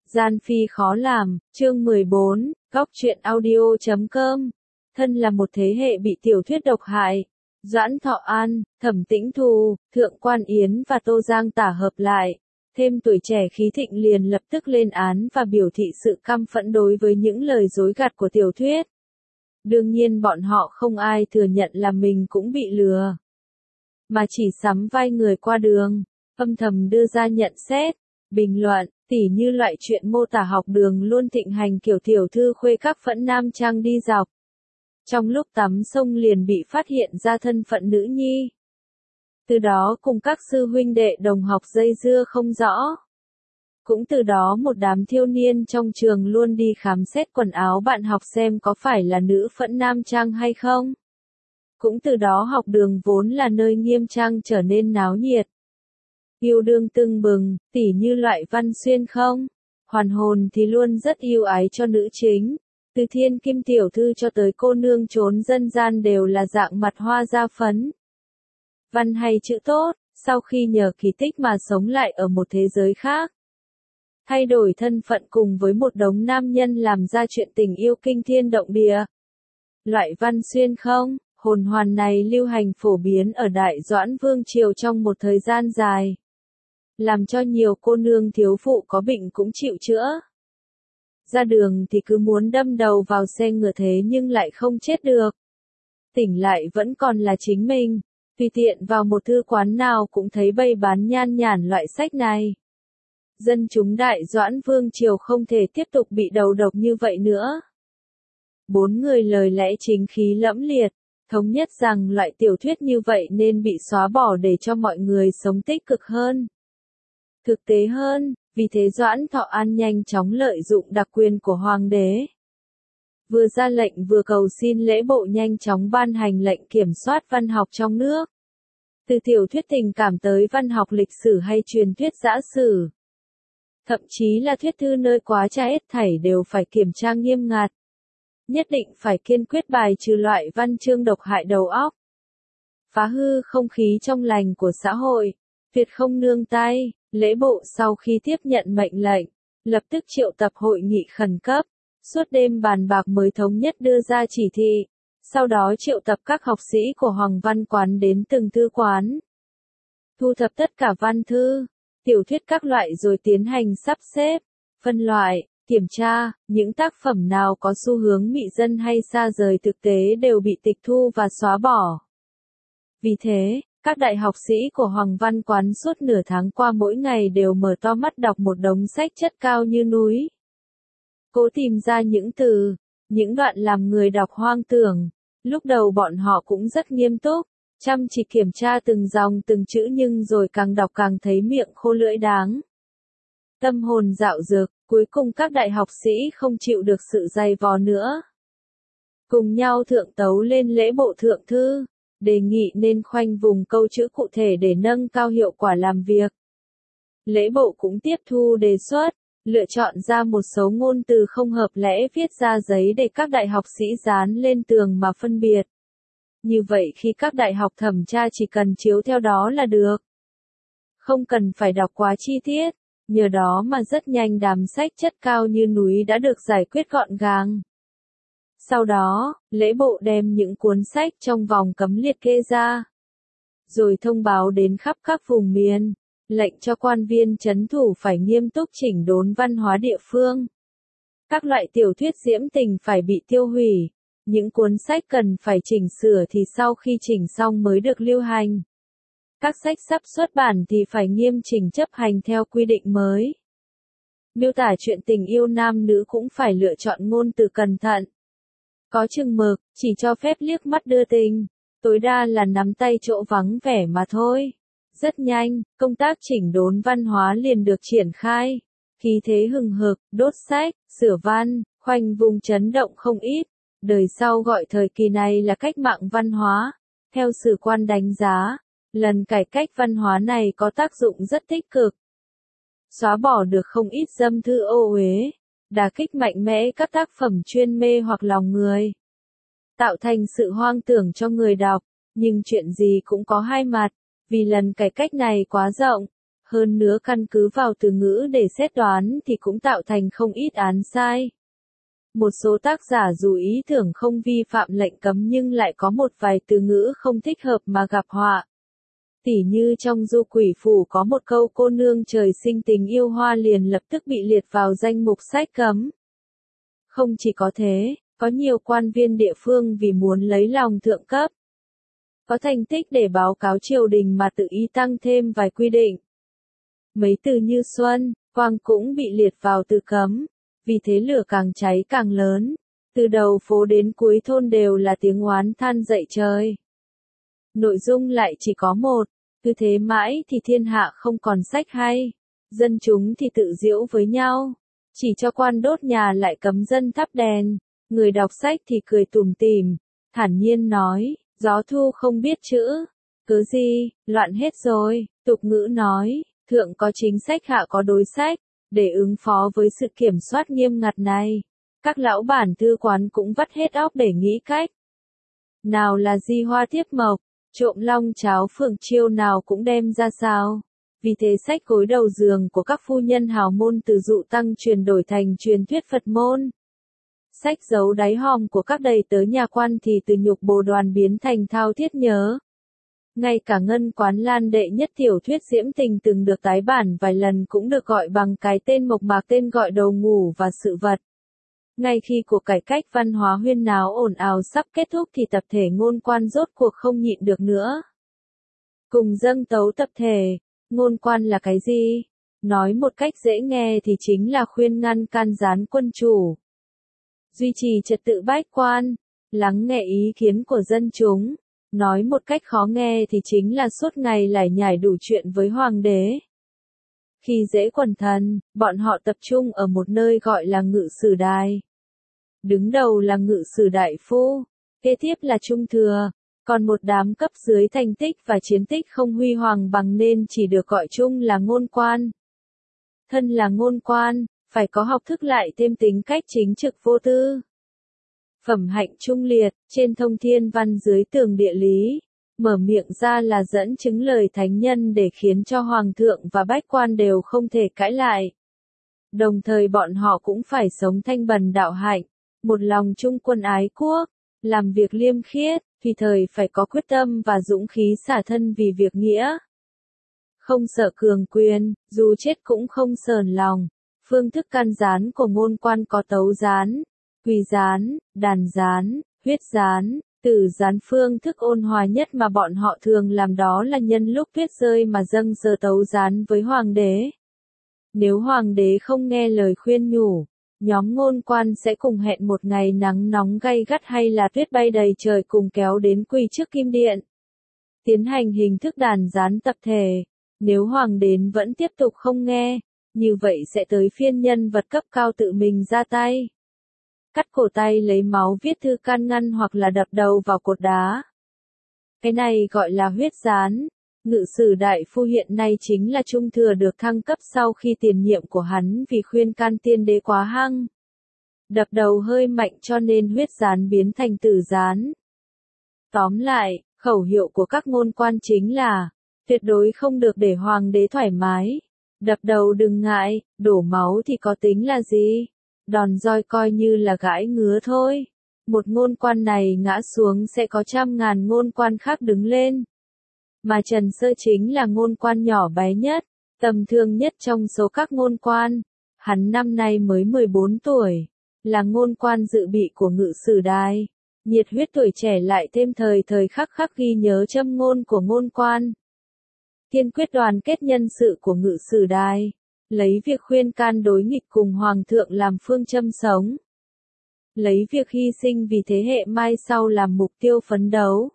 Gian phi khó làm, chương 14, góc truyện audio.com. Thân là một thế hệ bị tiểu thuyết độc hại, Doãn Thọ An, Thẩm Tĩnh Thù, Thượng Quan Yến và Tô Giang Tả hợp lại, thêm tuổi trẻ khí thịnh liền lập tức lên án và biểu thị sự căm phẫn đối với những lời dối gạt của tiểu thuyết. Đương nhiên bọn họ không ai thừa nhận là mình cũng bị lừa, mà chỉ sắm vai người qua đường, âm thầm đưa ra nhận xét, bình luận, tỉ như loại chuyện mô tả học đường luôn thịnh hành kiểu tiểu thư khuê các phẫn nam trang đi dọc. Trong lúc tắm sông liền bị phát hiện ra thân phận nữ nhi. Từ đó cùng các sư huynh đệ đồng học dây dưa không rõ. Cũng từ đó một đám thiếu niên trong trường luôn đi khám xét quần áo bạn học xem có phải là nữ phẫn nam trang hay không. Cũng từ đó học đường vốn là nơi nghiêm trang trở nên náo nhiệt. Yêu đương tưng bừng, tỉ như loại Văn Xuyên không? Hoàn hồn thì luôn rất yêu ái cho nữ chính. Từ thiên kim tiểu thư cho tới cô nương trốn dân gian đều là dạng mặt hoa da phấn. Văn hay chữ tốt, sau khi nhờ kỳ tích mà sống lại ở một thế giới khác. Thay đổi thân phận cùng với một đống nam nhân làm ra chuyện tình yêu kinh thiên động địa. Loại Văn Xuyên không? Hồn hoàn này lưu hành phổ biến ở Đại Doãn Vương Triều trong một thời gian dài. Làm cho nhiều cô nương thiếu phụ có bệnh cũng chịu chữa. Ra đường thì cứ muốn đâm đầu vào xe ngựa thế nhưng lại không chết được. Tỉnh lại vẫn còn là chính mình, tùy tiện vào một thư quán nào cũng thấy bày bán nhan nhản loại sách này. Dân chúng Đại Doãn Vương Triều không thể tiếp tục bị đầu độc như vậy nữa. 4 người lời lẽ chính khí lẫm liệt, thống nhất rằng loại tiểu thuyết như vậy nên bị xóa bỏ để cho mọi người sống tích cực hơn, thực tế hơn, vì thế Doãn Thọ An nhanh chóng lợi dụng đặc quyền của hoàng đế. Vừa ra lệnh vừa cầu xin lễ bộ nhanh chóng ban hành lệnh kiểm soát văn học trong nước. Từ tiểu thuyết tình cảm tới văn học lịch sử hay truyền thuyết dã sử. Thậm chí là thuyết thư nơi quá tra hết thảy đều phải kiểm tra nghiêm ngặt. Nhất định phải kiên quyết bài trừ loại văn chương độc hại đầu óc. Phá hư không khí trong lành của xã hội, tuyệt không nương tay. Lễ bộ sau khi tiếp nhận mệnh lệnh, lập tức triệu tập hội nghị khẩn cấp, suốt đêm bàn bạc mới thống nhất đưa ra chỉ thị, sau đó triệu tập các học sĩ của Hoàng Văn Quán đến từng thư quán. Thu thập tất cả văn thư, tiểu thuyết các loại rồi tiến hành sắp xếp, phân loại, kiểm tra, những tác phẩm nào có xu hướng mị dân hay xa rời thực tế đều bị tịch thu và xóa bỏ. Vì thế, các đại học sĩ của Hoàng Văn Quán suốt nửa tháng qua mỗi ngày đều mở to mắt đọc một đống sách chất cao như núi. Cố tìm ra những từ, những đoạn làm người đọc hoang tưởng. Lúc đầu bọn họ cũng rất nghiêm túc, chăm chỉ kiểm tra từng dòng từng chữ nhưng rồi càng đọc càng thấy miệng khô lưỡi đáng. Tâm hồn dạo dực, cuối cùng các đại học sĩ không chịu được sự dày vò nữa. Cùng nhau thượng tấu lên lễ bộ thượng thư. Đề nghị nên khoanh vùng câu chữ cụ thể để nâng cao hiệu quả làm việc. Lễ bộ cũng tiếp thu đề xuất, lựa chọn ra một số ngôn từ không hợp lẽ viết ra giấy để các đại học sĩ dán lên tường mà phân biệt. Như vậy khi các đại học thẩm tra chỉ cần chiếu theo đó là được. Không cần phải đọc quá chi tiết, nhờ đó mà rất nhanh đám sách chất cao như núi đã được giải quyết gọn gàng. Sau đó, lễ bộ đem những cuốn sách trong vòng cấm liệt kê ra. Rồi thông báo đến khắp các vùng miền, lệnh cho quan viên trấn thủ phải nghiêm túc chỉnh đốn văn hóa địa phương. Các loại tiểu thuyết diễm tình phải bị tiêu hủy, những cuốn sách cần phải chỉnh sửa thì sau khi chỉnh xong mới được lưu hành. Các sách sắp xuất bản thì phải nghiêm chỉnh chấp hành theo quy định mới. Miêu tả chuyện tình yêu nam nữ cũng phải lựa chọn ngôn từ cẩn thận. Có chừng mực, chỉ cho phép liếc mắt đưa tình, tối đa là nắm tay chỗ vắng vẻ mà thôi. Rất nhanh, công tác chỉnh đốn văn hóa liền được triển khai. Khí thế hừng hực, đốt sách, sửa văn, khoanh vùng chấn động không ít. Đời sau gọi thời kỳ này là cách mạng văn hóa. Theo sử quan đánh giá, lần cải cách văn hóa này có tác dụng rất tích cực. Xóa bỏ được không ít dâm thư ô uế. Đả kích mạnh mẽ các tác phẩm chuyên mê hoặc lòng người. Tạo thành sự hoang tưởng cho người đọc, nhưng chuyện gì cũng có hai mặt, vì lần cải cách này quá rộng, Hơn nữa căn cứ vào từ ngữ để xét đoán thì cũng tạo thành không ít án sai. Một số tác giả dù ý tưởng không vi phạm lệnh cấm nhưng lại có một vài từ ngữ không thích hợp mà gặp họa. Tỉ như trong Du Quỷ Phủ có một câu cô nương trời sinh tình yêu hoa liền lập tức bị liệt vào danh mục sách cấm. Không chỉ có thế, có nhiều quan viên địa phương vì muốn lấy lòng thượng cấp, có thành tích để báo cáo triều đình mà tự ý tăng thêm vài quy định. Mấy từ như xuân, quang cũng bị liệt vào từ cấm, vì thế lửa càng cháy càng lớn, từ đầu phố đến cuối thôn đều là tiếng oán than dậy trời. Nội dung lại chỉ có một, cứ thế mãi thì thiên hạ không còn sách hay, dân chúng thì tự giễu với nhau, chỉ cho quan đốt nhà lại cấm dân thắp đèn, người đọc sách thì cười tủm tỉm, thản nhiên nói, gió thu không biết chữ, cớ gì, loạn hết rồi, tục ngữ nói, thượng có chính sách hạ có đối sách, để ứng phó với sự kiểm soát nghiêm ngặt này, các lão bản thư quán cũng vắt hết óc để nghĩ cách. Nào là di hoa tiếp mộc, trộm long cháo phượng chiêu nào cũng đem ra sao. Vì thế sách gối đầu giường của các phu nhân hào môn từ dụ tăng chuyển đổi thành truyền thuyết Phật môn. Sách giấu đáy hòm của các đầy tớ nhà quan thì từ nhục bồ đoàn biến thành thao thiết nhớ. Ngay cả ngân quán lan đệ nhất tiểu thuyết diễm tình từng được tái bản vài lần cũng được gọi bằng cái tên mộc mạc tên gọi đầu ngủ và sự vật. Ngay khi cuộc cải cách văn hóa huyên náo ồn ào sắp kết thúc thì tập thể ngôn quan rốt cuộc không nhịn được nữa. Cùng dâng tấu tập thể, ngôn quan là cái gì? Nói một cách dễ nghe thì chính là khuyên ngăn can gián quân chủ, duy trì trật tự bách quan, lắng nghe ý kiến của dân chúng. Nói một cách khó nghe thì chính là suốt ngày lải nhải đủ chuyện với hoàng đế. Khi dễ quần thần, bọn họ tập trung ở một nơi gọi là ngự sử đài. Đứng đầu là ngự sử đại phu, kế tiếp là trung thừa, còn một đám cấp dưới thành tích và chiến tích không huy hoàng bằng nên chỉ được gọi chung là ngôn quan. Thân là ngôn quan, phải có học thức lại thêm tính cách chính trực vô tư. Phẩm hạnh trung liệt, trên thông thiên văn dưới tường địa lý, mở miệng ra là dẫn chứng lời thánh nhân để khiến cho hoàng thượng và bách quan đều không thể cãi lại. Đồng thời bọn họ cũng phải sống thanh bần đạo hạnh, một lòng trung quân ái quốc, làm việc liêm khiết, tùy thời phải có quyết tâm và dũng khí xả thân vì việc nghĩa. Không sợ cường quyền, dù chết cũng không sờn lòng. Phương thức can gián của ngôn quan có tấu gián, quỳ gián, đàn gián, huyết gián, tử gián. Phương thức ôn hòa nhất mà bọn họ thường làm đó là nhân lúc tuyết rơi mà dâng sơ tấu gián với hoàng đế. Nếu hoàng đế không nghe lời khuyên nhủ, nhóm ngôn quan sẽ cùng hẹn một ngày nắng nóng gay gắt hay là tuyết bay đầy trời cùng kéo đến quỳ trước kim điện, tiến hành hình thức đàn gián tập thể. Nếu hoàng đế vẫn tiếp tục không nghe, như vậy sẽ tới phiên nhân vật cấp cao tự mình ra tay. Cắt cổ tay lấy máu viết thư can ngăn hoặc là đập đầu vào cột đá. Cái này gọi là huyết gián. Ngự sử đại phu hiện nay chính là trung thừa được thăng cấp sau khi tiền nhiệm của hắn vì khuyên can tiên đế quá hăng. Đập đầu hơi mạnh cho nên huyết gián biến thành tử gián. Tóm lại, khẩu hiệu của các ngôn quan chính là, tuyệt đối không được để hoàng đế thoải mái. Đập đầu đừng ngại, đổ máu thì có tính là gì? Đòn roi coi như là gãi ngứa thôi. Một ngôn quan này ngã xuống sẽ có trăm ngàn ngôn quan khác đứng lên. Mà Trần Sơ chính là ngôn quan nhỏ bé nhất, tầm thường nhất trong số các ngôn quan. Hắn năm nay mới 14 tuổi, là ngôn quan dự bị của ngự sử đài. Nhiệt huyết tuổi trẻ lại thêm thời thời khắc khắc ghi nhớ châm ngôn của ngôn quan. Kiên quyết đoàn kết nhân sự của ngự sử đài, lấy việc khuyên can đối nghịch cùng hoàng thượng làm phương châm sống. Lấy việc hy sinh vì thế hệ mai sau làm mục tiêu phấn đấu.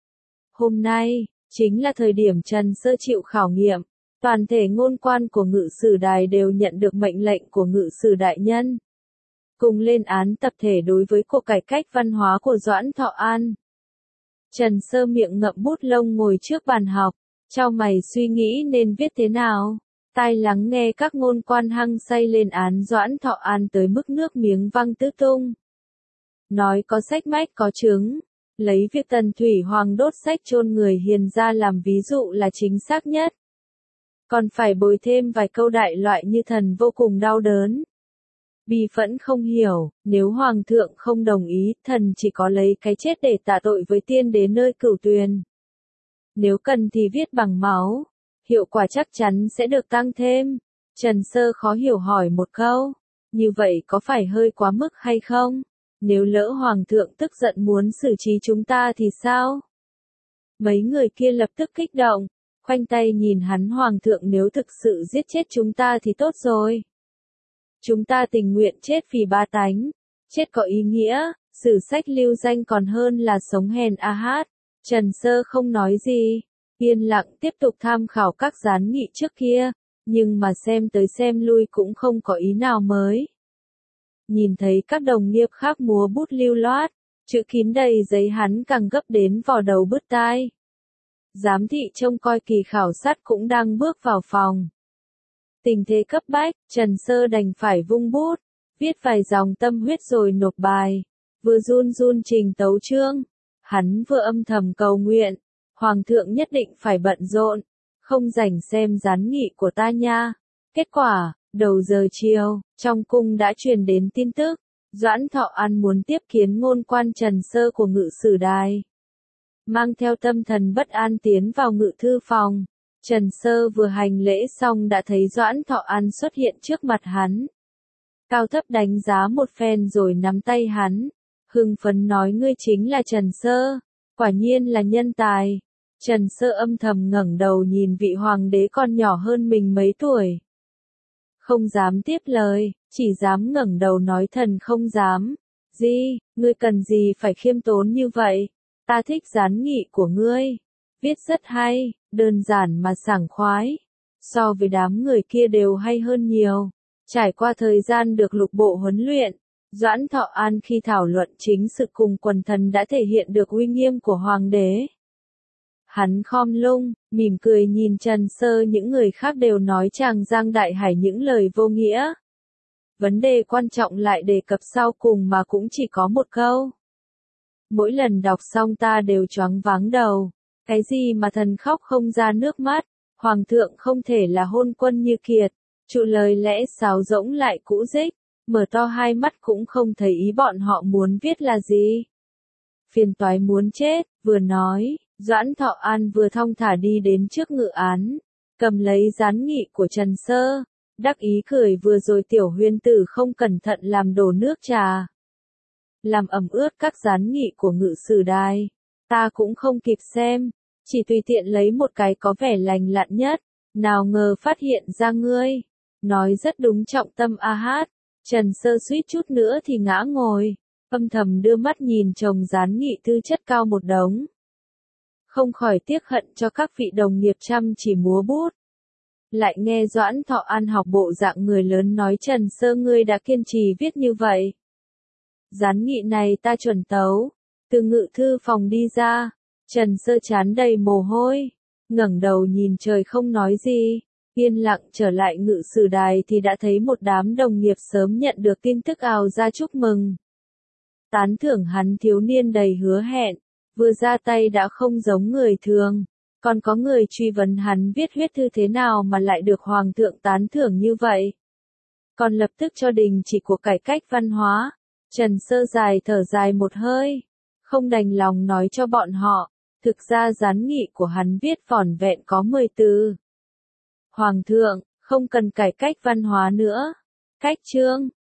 Hôm nay, chính là thời điểm Trần Sơ chịu khảo nghiệm, toàn thể ngôn quan của ngự sử đài đều nhận được mệnh lệnh của ngự sử đại nhân. Cùng lên án tập thể đối với cuộc cải cách văn hóa của Doãn Thọ An. Trần Sơ miệng ngậm bút lông ngồi trước bàn học, chau mày suy nghĩ nên viết thế nào. Tai lắng nghe các ngôn quan hăng say lên án Doãn Thọ An tới mức nước miếng văng tứ tung. Nói có sách mách có chứng, lấy việc Tần Thủy Hoàng đốt sách chôn người hiền ra làm ví dụ là chính xác nhất. còn phải bồi thêm vài câu đại loại như thần vô cùng đau đớn. Bi phẫn không hiểu, nếu hoàng thượng không đồng ý, thần chỉ có lấy cái chết để tạ tội với tiên đế nơi cửu tuyền. Nếu cần thì viết bằng máu, hiệu quả chắc chắn sẽ được tăng thêm. Trần Sơ khó hiểu hỏi một câu, như vậy có phải hơi quá mức hay không? Nếu lỡ hoàng thượng tức giận muốn xử trí chúng ta thì sao? Mấy người kia lập tức kích động, khoanh tay nhìn hắn. Hoàng thượng nếu thực sự giết chết chúng ta thì tốt rồi. Chúng ta tình nguyện chết vì ba tánh, chết có ý nghĩa, sử sách lưu danh còn hơn là sống hèn a hát. Trần Sơ không nói gì, yên lặng tiếp tục tham khảo các gián nghị trước kia, nhưng mà xem tới xem lui cũng không có ý nào mới. Nhìn thấy các đồng nghiệp khác múa bút lưu loát, chữ kín đầy giấy, hắn càng gấp đến vò đầu bứt tai. Giám thị trông coi kỳ khảo sát cũng đang bước vào phòng. Tình thế cấp bách, Trần Sơ đành phải vung bút, viết vài dòng tâm huyết rồi nộp bài, vừa run run trình tấu chương. Hắn vừa âm thầm cầu nguyện, Hoàng thượng nhất định phải bận rộn, không rảnh xem gián nghị của ta nha. Kết quả, đầu giờ chiều, trong cung đã truyền đến tin tức, Doãn Thọ An muốn tiếp kiến ngôn quan Trần Sơ của Ngự Sử Đài. Mang theo tâm thần bất an tiến vào ngự thư phòng, Trần Sơ vừa hành lễ xong đã thấy Doãn Thọ An xuất hiện trước mặt hắn. Cao thấp đánh giá một phen rồi nắm tay hắn, hưng phấn nói: ngươi chính là Trần Sơ, quả nhiên là nhân tài. Trần Sơ âm thầm ngẩng đầu nhìn vị hoàng đế còn nhỏ hơn mình mấy tuổi. Không dám tiếp lời, chỉ dám ngẩng đầu nói: thần không dám. Gì, ngươi cần gì phải khiêm tốn như vậy? Ta thích gián nghị của ngươi. Viết rất hay, đơn giản mà sảng khoái. So với đám người kia đều hay hơn nhiều. Trải qua thời gian được lục bộ huấn luyện, Doãn Thọ An khi thảo luận chính sự cùng quần thần đã thể hiện được uy nghiêm của hoàng đế. Hắn khom lưng, mỉm cười nhìn Trần Sơ. Những người khác đều nói chàng Giang Đại Hải những lời vô nghĩa. Vấn đề quan trọng lại đề cập sau cùng mà cũng chỉ có một câu. Mỗi lần đọc xong ta đều choáng váng đầu. Cái gì mà thần khóc không ra nước mắt, hoàng thượng không thể là hôn quân như Kiệt. Trụ lời lẽ sáo rỗng lại cũ dích, mở to hai mắt cũng không thấy ý bọn họ muốn viết là gì. Phiền toái muốn chết, vừa nói, Doãn Thọ An vừa thong thả đi đến trước ngự án, cầm lấy gián nghị của Trần Sơ, đắc ý cười: vừa rồi Tiểu Huyên tử không cẩn thận làm đổ nước trà, làm ẩm ướt các gián nghị của Ngự Sử Đài. Ta cũng không kịp xem, chỉ tùy tiện lấy một cái có vẻ lành lặn nhất, nào ngờ phát hiện ra ngươi. Nói rất đúng, trọng tâm a hát. Trần Sơ suýt chút nữa thì ngã ngồi, âm thầm đưa mắt nhìn chồng gián nghị tư chất cao một đống. Không khỏi tiếc hận cho các vị đồng nghiệp chăm chỉ múa bút. Lại nghe Doãn Thọ An học bộ dạng người lớn nói: Trần Sơ, ngươi đã kiên trì viết như vậy. Gián nghị này ta chuẩn tấu. Từ ngự thư phòng đi ra, Trần Sơ trán đầy mồ hôi, ngẩng đầu nhìn trời không nói gì. Yên lặng trở lại Ngự Sử Đài thì đã thấy một đám đồng nghiệp sớm nhận được tin tức ào ra chúc mừng. Tán thưởng hắn thiếu niên đầy hứa hẹn, vừa ra tay đã không giống người thường. Còn có người truy vấn hắn viết huyết thư thế nào mà lại được hoàng thượng tán thưởng như vậy. Còn lập tức cho đình chỉ cuộc cải cách văn hóa. Trần Sơ thở dài một hơi, không đành lòng nói cho bọn họ, thực ra gián nghị của hắn viết vỏn vẹn có 10 từ. Hoàng thượng, không cần cải cách văn hóa nữa. Cách chương,